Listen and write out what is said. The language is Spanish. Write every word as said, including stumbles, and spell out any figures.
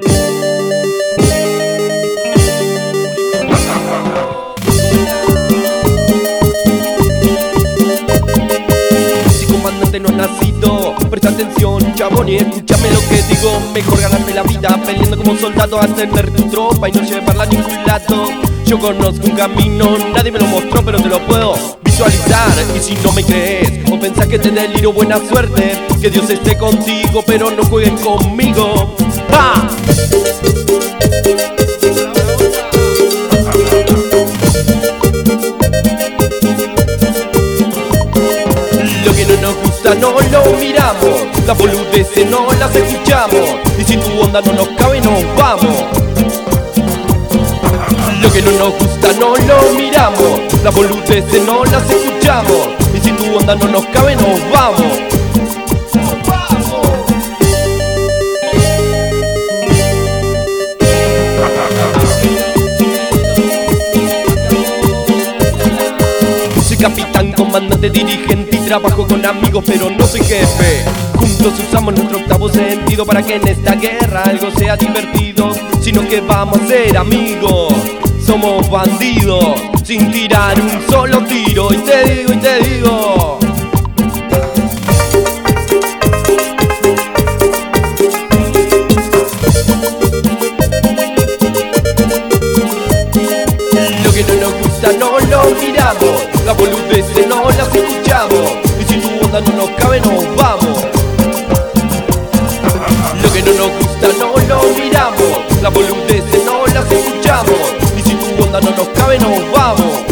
Si comandante no has nacido, presta atención, chabón, y escúchame lo que digo. Mejor ganarme la vida peleando como soldado, ascender tu tropa y no llevarla a ningún lado. Yo conozco un camino, nadie me lo mostró, pero te lo puedo visualizar. Y si no me crees o pensás que te deliro, buena suerte, que Dios esté contigo, pero no jueguen conmigo. ¡Pa! Lo que no nos gusta no lo miramos, las boludeces no las escuchamos, y si tu onda no nos cabe nos vamos. Lo que no nos gusta no lo miramos, las boludeces no las escuchamos, y si tu onda no nos cabe nos vamos. Soy capitán, comandante, dirigente y trabajo con amigos, pero no soy jefe. Juntos usamos nuestro octavo sentido para que en esta guerra algo sea divertido, sino que vamos a ser amigos. Somos bandidos, sin tirar un solo tiro, y te digo, y te digo. Lo que no nos gusta no lo miramos, las boludeces no las escuchamos, y si tu onda no nos cabe nos vamos. Lo que no nos gusta no lo miramos, las boludeces no las escuchamos, y si tu onda no nos cabe nos vamos.